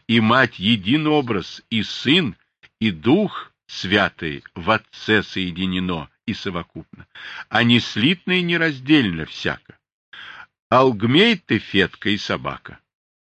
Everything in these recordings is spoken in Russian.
и Мать един образ, и Сын, и Дух Святый в Отце соединено и совокупно, а не слитно и нераздельно всяко. Алгмей ты, Федка, и собака.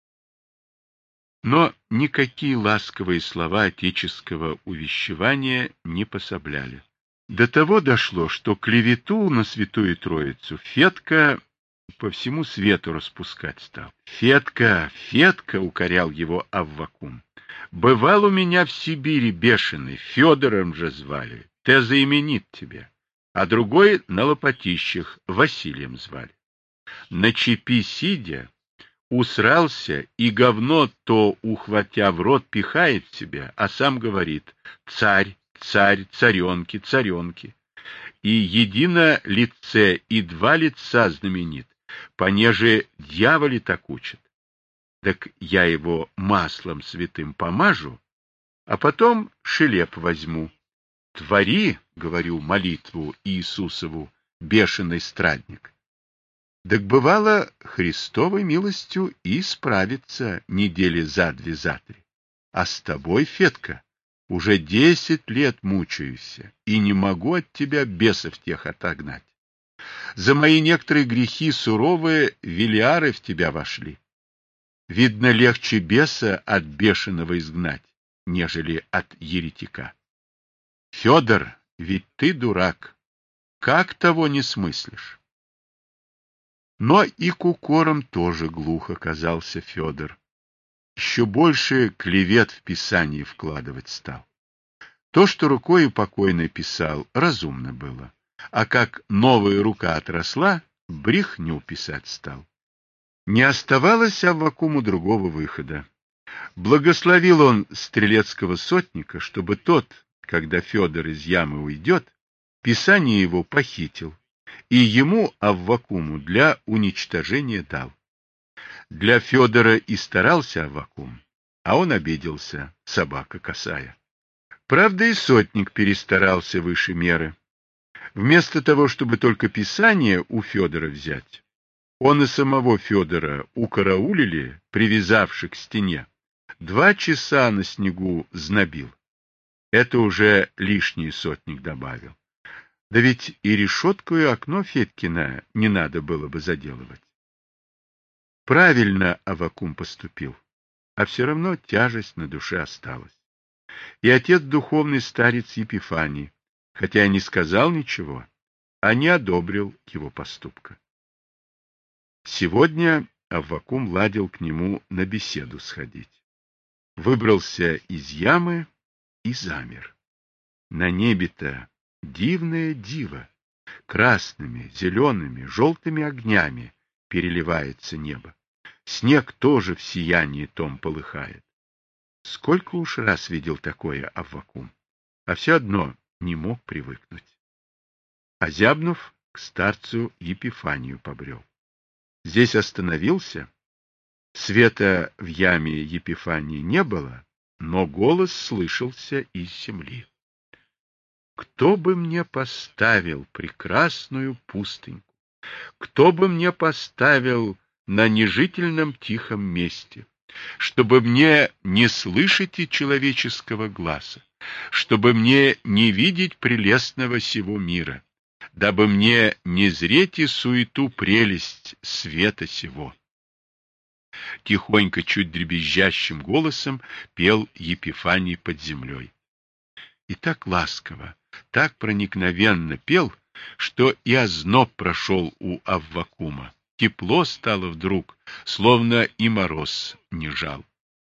Но никакие ласковые слова отеческого увещевания не пособляли. До того дошло, что клевету на Святую Троицу Федка по всему свету распускать стал. «Федка, Федка!» — укорял его Аввакум. «Бывал у меня в Сибири бешеный, Федором же звали, те заименит тебе, а другой на Лопатищах, Василием звали. На цепи сидя, усрался и говно то, ухватя в рот, пихает себе, а сам говорит: царь, царь, царенки, царенки. И едино лице, и два лица знаменит, понеже дьяволи так учат. Так я его маслом святым помажу, а потом шелеп возьму. Твори, говорю, молитву Иисусову, бешеный страдник. Так бывало, Христовой милостью и справится недели за две, за три. А с тобой, Федка, уже 10 лет мучаюсь, и не могу от тебя бесов тех отогнать. За мои некоторые грехи суровые велиары в тебя вошли. Видно, легче беса от бешеного изгнать, нежели от еретика. Федор, ведь ты дурак, как того не смыслишь? Но и к укорам тоже глух оказался Федор. Еще больше клевет в писании вкладывать стал. То, что рукою покойной писал, разумно было, а как новая рука отросла, брехню писать стал. Не оставалось Аввакуму другого выхода. Благословил он стрелецкого сотника, чтобы тот, когда Федор из ямы уйдет, писание его похитил, и ему, Аввакуму, для уничтожения дал. Для Федора и старался Аввакум, а он обиделся, собака косая. Правда, и сотник перестарался выше меры. Вместо того, чтобы только писание у Федора взять, он и самого Федора укараулили, привязавши к стене. 2 часа на снегу знобил. Это уже лишний сотник добавил. Да ведь и решетку, и окно Федькина не надо было бы заделывать. Правильно Аввакум поступил, а все равно тяжесть на душе осталась. И отец духовный старец Епифаний, хотя и не сказал ничего, а не одобрил его поступка. Сегодня Аввакум ладил к нему на беседу сходить. Выбрался из ямы и замер. На небе-то дивное диво, красными, зелеными, желтыми огнями переливается небо. Снег тоже в сиянии том полыхает. Сколько уж раз видел такое Аввакум, а все одно не мог привыкнуть. Озябнув, к старцу Епифанию побрел. Здесь остановился. Света в яме Епифании не было, но голос слышался из земли. Кто бы мне поставил прекрасную пустыньку? Кто бы мне поставил на нежительном тихом месте, чтобы мне не слышать и человеческого гласа, чтобы мне не видеть прелестного сего мира, дабы мне не зреть и суету прелесть света сего? Тихонько, чуть дребезжащим голосом пел Епифаний под землей. И так ласково, так проникновенно пел, что и озноб прошел у Аввакума. Тепло стало вдруг, словно и мороз не жал.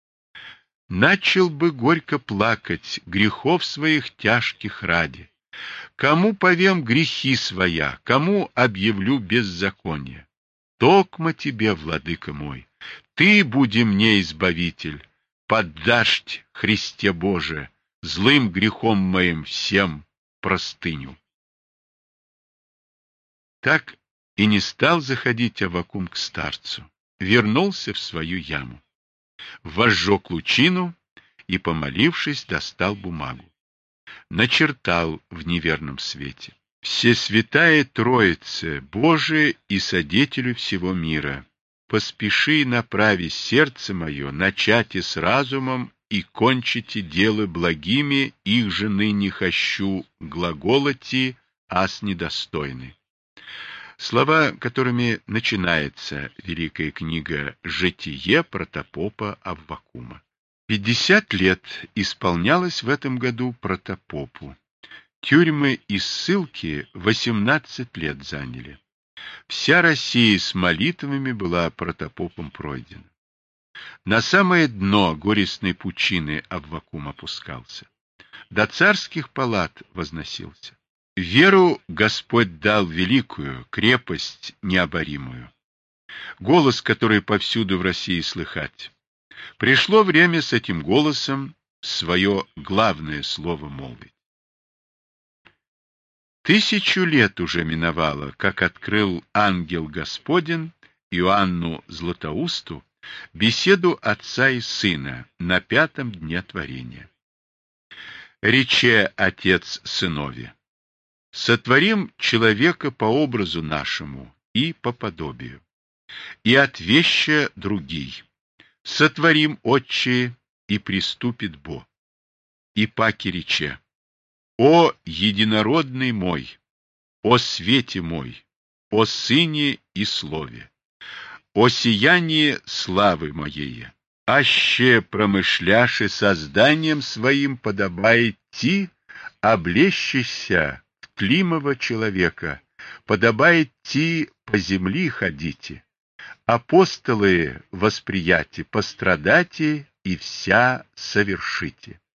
Начал бы горько плакать, грехов своих тяжких ради. Кому повем грехи своя, кому объявлю беззаконие? Токмо тебе, владыка мой, ты буди мне избавитель, поддашь, Христе Боже, злым грехом моим всем простыню. Так и не стал заходить Аввакум к старцу, вернулся в свою яму, возжег лучину и, помолившись, достал бумагу. Начертал в неверном свете: Всесвятая Троице, Боже и Содетелю всего мира, поспеши направи сердце мое, начати с разумом и кончите дело благими, их же ныне хощу глаголоти, ас недостойны. Слова, которыми начинается великая книга «Житие» протопопа Аввакума. 50 лет исполнялось в этом году протопопу. Тюрьмы и ссылки 18 лет заняли. Вся Россия с молитвами была протопопом пройдена. На самое дно горестной пучины Аввакум опускался. До царских палат возносился. Веру Господь дал великую, крепость необоримую. Голос, который повсюду в России слыхать. Пришло время с этим голосом свое главное слово молвить. 1000 лет уже миновало, как открыл ангел Господень Иоанну Златоусту беседу отца и сына на 5-м дне творения. Рече отец сынове: сотворим человека по образу нашему и по подобию, и от веща другий. Сотворим, отче, и приступит Бо. И паки рече: о единородный мой, о свете мой, о сыне и слове, о сиянии славы моей, аще промышляши созданием своим подобает ти, облещися в тлимого человека, подобает ти по земли ходите, апостолы восприяти, пострадате и вся совершите.